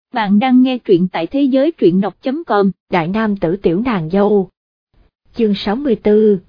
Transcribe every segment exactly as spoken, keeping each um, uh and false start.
Bạn đang nghe truyện tại thế giới truyện đọc chấm com. Đại nam tử tiểu nàng dâu. Chương sáu mươi tư.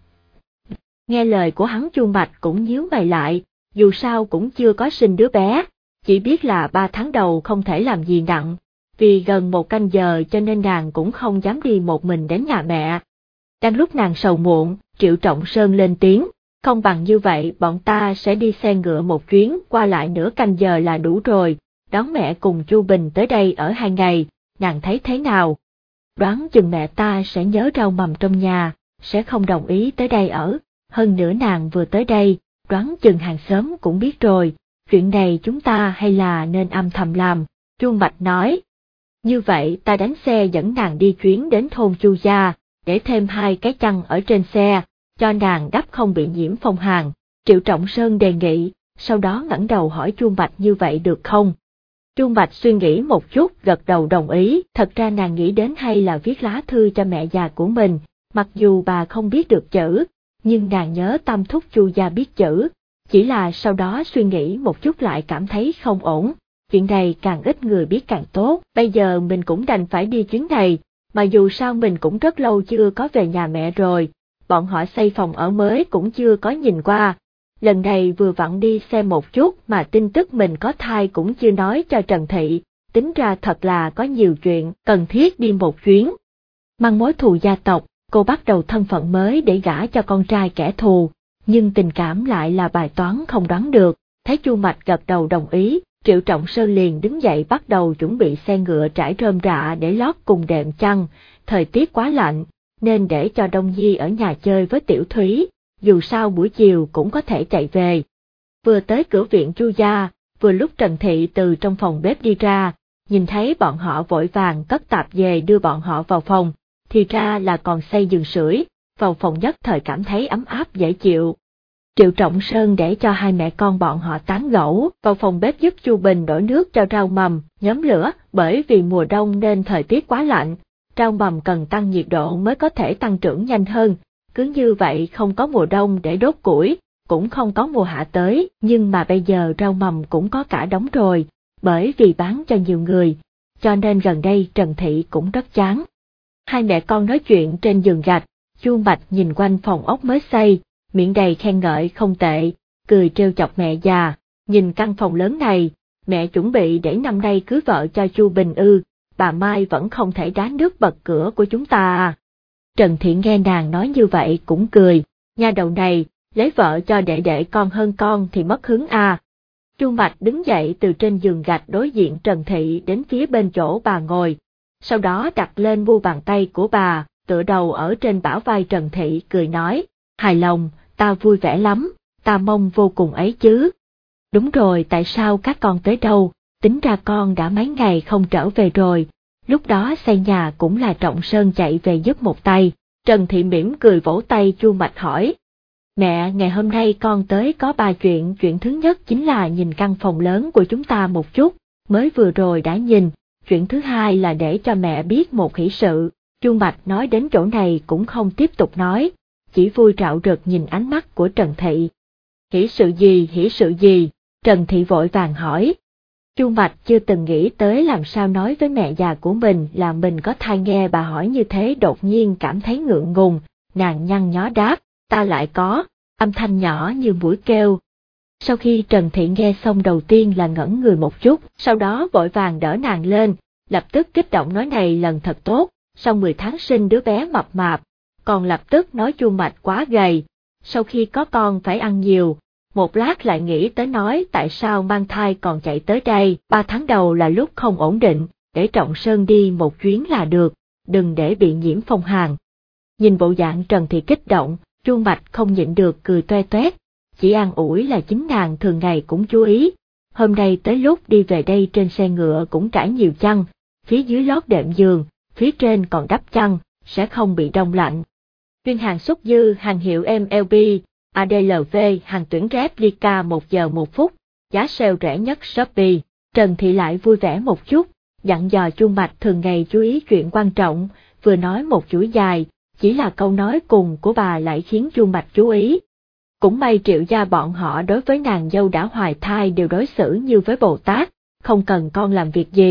Nghe lời của hắn, Chu Mạch cũng nhíu mày lại, dù sao cũng chưa có sinh đứa bé, chỉ biết là ba tháng đầu không thể làm gì nặng, vì gần một canh giờ cho nên nàng cũng không dám đi một mình đến nhà mẹ. Đang lúc nàng sầu muộn, Triệu Trọng Sơn lên tiếng, không bằng như vậy bọn ta sẽ đi xe ngựa một chuyến, qua lại nửa canh giờ là đủ rồi, đón mẹ cùng Chu Bình tới đây ở hai ngày, nàng thấy thế nào? Đoán chừng mẹ ta sẽ nhớ rau mầm trong nhà, sẽ không đồng ý tới đây ở, hơn nữa nàng vừa tới đây, đoán chừng hàng xóm cũng biết rồi, chuyện này chúng ta hay là nên âm thầm làm, Chu Mạch nói. Như vậy ta đánh xe dẫn nàng đi chuyến đến thôn Chu gia, để thêm hai cái chăn ở trên xe, cho nàng đắp không bị nhiễm phong hàn, Triệu Trọng Sơn đề nghị, sau đó ngẩng đầu hỏi Chu Mạch như vậy được không? Chu Mạch suy nghĩ một chút, gật đầu đồng ý, thật ra nàng nghĩ đến hay là viết lá thư cho mẹ già của mình, mặc dù bà không biết được chữ, nhưng nàng nhớ Tam thúc Chu gia biết chữ, chỉ là sau đó suy nghĩ một chút lại cảm thấy không ổn, chuyện này càng ít người biết càng tốt, bây giờ mình cũng đành phải đi chuyến này, mà dù sao mình cũng rất lâu chưa có về nhà mẹ rồi, bọn họ xây phòng ở mới cũng chưa có nhìn qua. Lần này vừa vặn đi xem một chút mà tin tức mình có thai cũng chưa nói cho Trần Thị, tính ra thật là có nhiều chuyện cần thiết đi một chuyến. Mang mối thù gia tộc, cô bắt đầu thân phận mới để gả cho con trai kẻ thù, nhưng tình cảm lại là bài toán không đoán được, thấy Chu Mạch gật đầu đồng ý, Triệu Trọng Sơn liền đứng dậy bắt đầu chuẩn bị xe ngựa trải rơm rạ để lót cùng đệm chăn, thời tiết quá lạnh, nên để cho Đông Nhi ở nhà chơi với Tiểu Thúy. Dù sao buổi chiều cũng có thể chạy về. Vừa tới cửa viện Chu gia, vừa lúc Trần Thị từ trong phòng bếp đi ra, nhìn thấy bọn họ vội vàng cất tạp về đưa bọn họ vào phòng, thì ra là còn xây giường sưởi, vào phòng nhất thời cảm thấy ấm áp dễ chịu. Triệu Trọng Sơn để cho hai mẹ con bọn họ tán gẫu, vào phòng bếp giúp Chu Bình đổ nước cho rau mầm, nhóm lửa, bởi vì mùa đông nên thời tiết quá lạnh, rau mầm cần tăng nhiệt độ mới có thể tăng trưởng nhanh hơn. Cứ như vậy không có mùa đông để đốt củi, cũng không có mùa hạ tới, nhưng mà bây giờ rau mầm cũng có cả đống rồi, bởi vì bán cho nhiều người, cho nên gần đây Trần Thị cũng rất chán. Hai mẹ con nói chuyện trên giường gạch, Chu Mạch nhìn quanh phòng ốc mới xây, miệng đầy khen ngợi không tệ, cười trêu chọc mẹ già, nhìn căn phòng lớn này, mẹ chuẩn bị để năm nay cưới vợ cho Chu Bình ư, bà Mai vẫn không thể đá nước bật cửa của chúng ta à. Trần Thị nghe nàng nói như vậy cũng cười, nha đầu này, lấy vợ cho đệ đệ con hơn con thì mất hứng à. Chu Mạch đứng dậy từ trên giường gạch đối diện Trần Thị đến phía bên chỗ bà ngồi, sau đó đặt lên mu bàn tay của bà, tựa đầu ở trên bả vai Trần Thị cười nói, hài lòng, ta vui vẻ lắm, ta mong vô cùng ấy chứ. Đúng rồi, tại sao các con tới đâu, tính ra con đã mấy ngày không trở về rồi. Lúc đó xây nhà cũng là Trọng Sơn chạy về giúp một tay, Trần Thị mỉm cười vỗ tay Chu Mạch hỏi. Mẹ, ngày hôm nay con tới có ba chuyện, chuyện thứ nhất chính là nhìn căn phòng lớn của chúng ta một chút, mới vừa rồi đã nhìn, chuyện thứ hai là để cho mẹ biết một hỷ sự, Chu Mạch nói đến chỗ này cũng không tiếp tục nói, chỉ vui rạo rực nhìn ánh mắt của Trần Thị. Hỷ sự gì, hỷ sự gì, Trần Thị vội vàng hỏi. Chu Mạch chưa từng nghĩ tới làm sao nói với mẹ già của mình là mình có thai, nghe bà hỏi như thế đột nhiên cảm thấy ngượng ngùng, nàng nhăn nhó đáp, ta lại có, âm thanh nhỏ như mũi kêu. Sau khi Trần Thị nghe xong đầu tiên là ngẩn người một chút, sau đó vội vàng đỡ nàng lên, lập tức kích động nói này lần thật tốt, sau mười tháng sinh đứa bé mập mạp, còn lập tức nói Chu Mạch quá gầy, sau khi có con phải ăn nhiều. Một lát lại nghĩ tới nói tại sao mang thai còn chạy tới đây, ba tháng đầu là lúc không ổn định, để Trọng Sơn đi một chuyến là được, đừng để bị nhiễm phong hàn. Nhìn bộ dạng Trần Thị kích động, Chu Mạch không nhịn được cười toe toét, chỉ an ủi là chính nàng thường ngày cũng chú ý, hôm nay tới lúc đi về đây trên xe ngựa cũng trải nhiều chăn, phía dưới lót đệm giường, phía trên còn đắp chăn, sẽ không bị đông lạnh. Chuyên hàng xuất dư hàng hiệu em lờ bê, a đê lờ vê hàng tuyển replica một giờ một phút, giá sale rẻ nhất Shopee. Trần Thị lại vui vẻ một chút, dặn dò Chu Mạch thường ngày chú ý chuyện quan trọng, vừa nói một chuỗi dài, chỉ là câu nói cùng của bà lại khiến Chu Mạch chú ý. Cũng may Triệu gia bọn họ đối với nàng dâu đã hoài thai đều đối xử như với Bồ Tát, không cần con làm việc gì,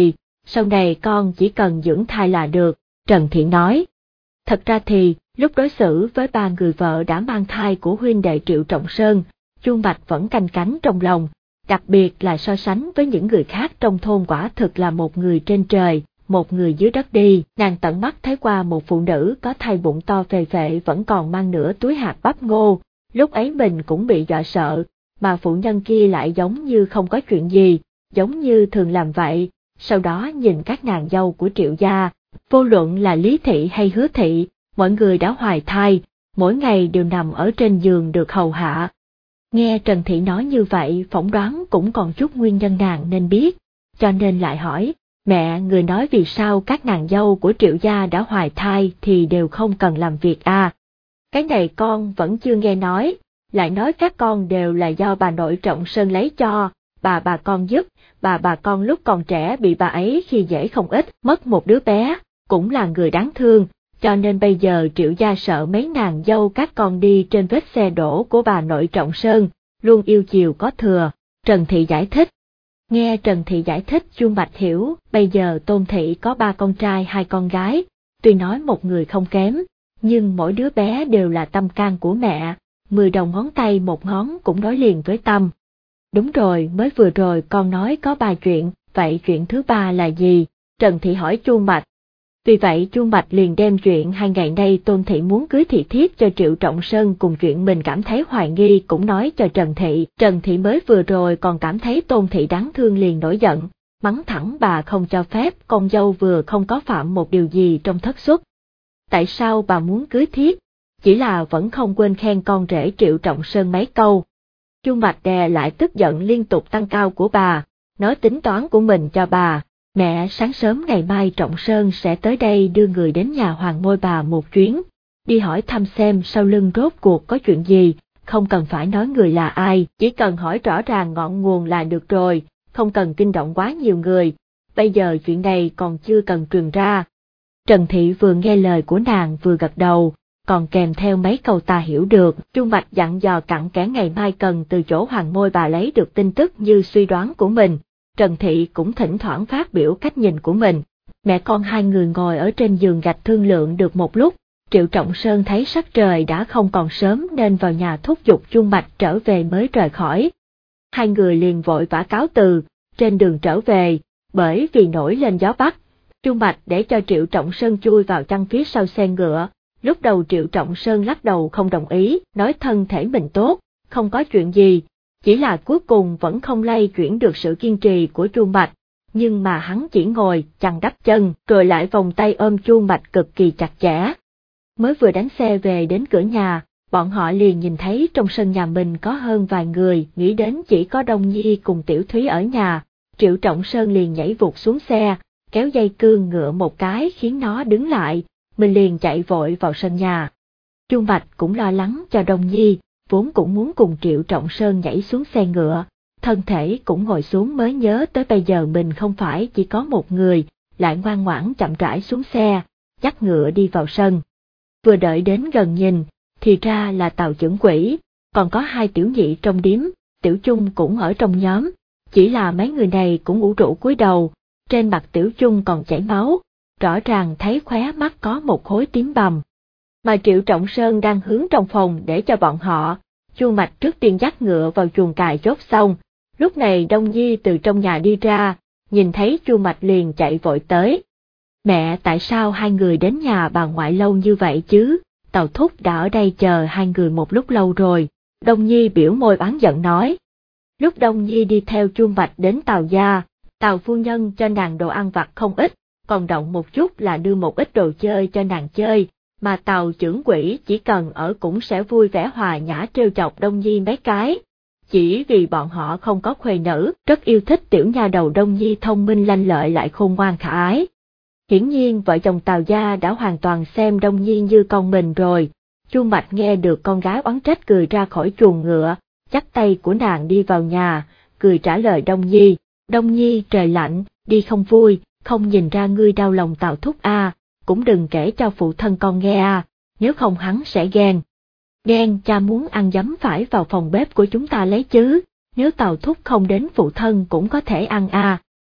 sau này con chỉ cần dưỡng thai là được, Trần Thị nói. Thật ra thì, lúc đối xử với ba người vợ đã mang thai của huynh đệ Triệu Trọng Sơn, Chuông Bạch vẫn canh cánh trong lòng, đặc biệt là so sánh với những người khác trong thôn quả thực là một người trên trời, một người dưới đất đi. Nàng tận mắt thấy qua một phụ nữ có thai bụng to phệ phệ vẫn còn mang nửa túi hạt bắp ngô, lúc ấy mình cũng bị dọa sợ, mà phụ nhân kia lại giống như không có chuyện gì, giống như thường làm vậy. Sau đó nhìn các nàng dâu của Triệu gia, vô luận là Lý Thị hay Hứa Thị, mọi người đã hoài thai, mỗi ngày đều nằm ở trên giường được hầu hạ. Nghe Trần Thị nói như vậy phỏng đoán cũng còn chút nguyên nhân nàng nên biết, cho nên lại hỏi, mẹ người nói vì sao các nàng dâu của Triệu gia đã hoài thai thì đều không cần làm việc à? Cái này con vẫn chưa nghe nói, lại nói các con đều là do bà nội Trọng Sơn lấy cho, bà bà con giúp, bà bà con lúc còn trẻ bị bà ấy khi dễ không ít, mất một đứa bé, cũng là người đáng thương, cho nên bây giờ Triệu gia sợ mấy nàng dâu các con đi trên vết xe đổ của bà nội Trọng Sơn, luôn yêu chiều có thừa, Trần Thị giải thích. Nghe Trần Thị giải thích Chuông Bạch hiểu, bây giờ Tôn Thị có ba con trai hai con gái, tuy nói một người không kém, nhưng mỗi đứa bé đều là tâm can của mẹ, mười đầu ngón tay một ngón cũng nói liền với tâm. Đúng rồi, mới vừa rồi con nói có ba chuyện, vậy chuyện thứ ba là gì? Trần Thị hỏi Chuông Bạch. Vì vậy Chuông Bạch liền đem chuyện hai ngày nay Tôn Thị muốn cưới thị thiếp cho Triệu Trọng Sơn cùng chuyện mình cảm thấy hoài nghi cũng nói cho Trần Thị. Trần Thị mới vừa rồi còn cảm thấy Tôn Thị đáng thương liền nổi giận, mắng thẳng bà không cho phép con dâu vừa không có phạm một điều gì trong thất xuất. Tại sao bà muốn cưới thiếp? Chỉ là vẫn không quên khen con rể Triệu Trọng Sơn mấy câu. Chuông Bạch đè lại tức giận liên tục tăng cao của bà, nói tính toán của mình cho bà. Mẹ, sáng sớm ngày mai Trọng Sơn sẽ tới đây đưa người đến nhà Hoàng Môi bà một chuyến, đi hỏi thăm xem sau lưng rốt cuộc có chuyện gì, không cần phải nói người là ai, chỉ cần hỏi rõ ràng ngọn nguồn là được rồi, không cần kinh động quá nhiều người, bây giờ chuyện này còn chưa cần truyền ra. Trần Thị vừa nghe lời của nàng vừa gật đầu, còn kèm theo mấy câu ta hiểu được. Chuông Bạch dặn dò cặn kẽ ngày mai cần từ chỗ Hoàng Môi bà lấy được tin tức như suy đoán của mình. Trần Thị cũng thỉnh thoảng phát biểu cách nhìn của mình. Mẹ con hai người ngồi ở trên giường gạch thương lượng được một lúc, Triệu Trọng Sơn thấy sắc trời đã không còn sớm nên vào nhà thúc giục Chuông Bạch trở về mới rời khỏi. Hai người liền vội vã cáo từ, trên đường trở về, bởi vì nổi lên gió bắc, Chuông Bạch để cho Triệu Trọng Sơn chui vào chăn phía sau xe ngựa. Lúc đầu Triệu Trọng Sơn lắc đầu không đồng ý, nói thân thể mình tốt, không có chuyện gì. Chỉ là cuối cùng vẫn không lay chuyển được sự kiên trì của Chuông Bạch, nhưng mà hắn chỉ ngồi, chằng đắp chân, rồi lại vòng tay ôm Chuông Bạch cực kỳ chặt chẽ. Mới vừa đánh xe về đến cửa nhà, bọn họ liền nhìn thấy trong sân nhà mình có hơn vài người, nghĩ đến chỉ có Đông Nhi cùng Tiểu Thúy ở nhà, Triệu Trọng Sơn liền nhảy vụt xuống xe, kéo dây cương ngựa một cái khiến nó đứng lại, mình liền chạy vội vào sân nhà. Chuông Bạch cũng lo lắng cho Đông Nhi, vốn cũng muốn cùng Triệu Trọng Sơn nhảy xuống xe ngựa, thân thể cũng ngồi xuống mới nhớ tới bây giờ mình không phải chỉ có một người, lại ngoan ngoãn chậm rãi xuống xe, dắt ngựa đi vào sân. Vừa đợi đến gần nhìn, thì ra là Tào Chưởng Quỷ, còn có hai tiểu nhị trong điếm, Tiểu Chung cũng ở trong nhóm, chỉ là mấy người này cũng ủ rũ cúi đầu, trên mặt Tiểu Chung còn chảy máu, rõ ràng thấy khóe mắt có một khối tím bầm. Mà Triệu Trọng Sơn đang hướng trong phòng để cho bọn họ. Chuông Bạch trước tiên dắt ngựa vào chuồng cài chốt xong, lúc này Đông Nhi từ trong nhà đi ra, nhìn thấy Chuông Bạch liền chạy vội tới. Mẹ, tại sao hai người đến nhà bà ngoại lâu như vậy chứ? Tào Thúc đã ở đây chờ hai người một lúc lâu rồi. Đông Nhi biểu môi oán giận nói. Lúc Đông Nhi đi theo Chuông Bạch đến Tào gia, Tào phu nhân cho nàng đồ ăn vặt không ít, còn động một chút là đưa một ít đồ chơi cho nàng chơi. Mà Tào Chưởng Quỷ chỉ cần ở cũng sẽ vui vẻ hòa nhã trêu chọc Đông Nhi mấy cái. Chỉ vì bọn họ không có khuê nữ, rất yêu thích tiểu nha đầu Đông Nhi thông minh lanh lợi lại khôn ngoan khả ái. Hiển nhiên vợ chồng Tào gia đã hoàn toàn xem Đông Nhi như con mình rồi. Chuông Bạch nghe được con gái oán trách cười ra khỏi chuồng ngựa, dắt tay của nàng đi vào nhà, cười trả lời Đông Nhi. Đông Nhi, trời lạnh, đi không vui, không nhìn ra ngươi đau lòng Tào Thúc a. Cũng đừng kể cho phụ thân con nghe à, nếu không hắn sẽ ghen. Ghen, cha muốn ăn giấm phải vào phòng bếp của chúng ta lấy chứ, nếu Tào Thúc không đến phụ thân cũng có thể ăn à,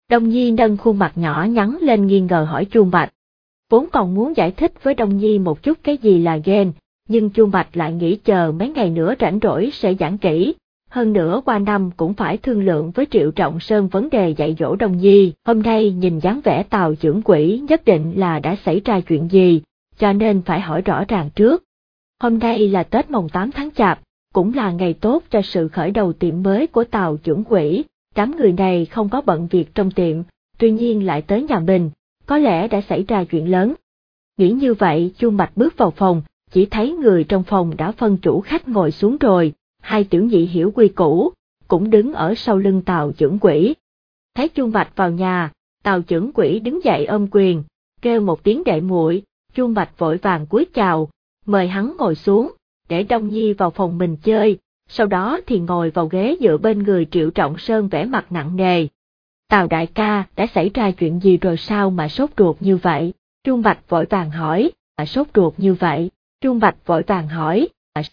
Đông Nhi nâng khuôn mặt nhỏ nhắn lên nghi ngờ hỏi Chu Bạch. Vốn còn muốn giải thích với Đông Nhi một chút cái gì là ghen, nhưng Chu Bạch lại nghĩ chờ mấy ngày nữa rảnh rỗi sẽ giảng kỹ. Hơn nữa qua năm cũng phải thương lượng với Triệu Trọng Sơn vấn đề dạy dỗ Đông Nhi. Hôm nay nhìn dáng vẻ Tào trưởng quỹ nhất định là đã xảy ra chuyện gì, cho nên phải hỏi rõ ràng trước. Hôm nay là Tết mồng tám tháng Chạp, cũng là ngày tốt cho sự khởi đầu tiệm mới của Tào trưởng quỹ. Đám người này không có bận việc trong tiệm, tuy nhiên lại tới nhà mình, có lẽ đã xảy ra chuyện lớn. Nghĩ như vậy, Chu Bạch bước vào phòng, chỉ thấy người trong phòng đã phân chủ khách ngồi xuống rồi, hai tiểu nhị hiểu quy củ, cũng đứng ở sau lưng Tào trưởng quỹ. Thấy Chu Bạch vào nhà, Tào trưởng quỹ đứng dậy ôm quyền, kêu một tiếng đệ muội. Chu Bạch vội vàng cúi chào, mời hắn ngồi xuống, để Đông Nhi vào phòng mình chơi, sau đó thì ngồi vào ghế dựa bên người Triệu Trọng Sơn vẻ mặt nặng nề. Tào đại ca, đã xảy ra chuyện gì rồi sao mà sốt ruột như vậy? Chu Bạch vội vàng hỏi, mà sốt ruột như vậy? Chu Bạch vội vàng hỏi,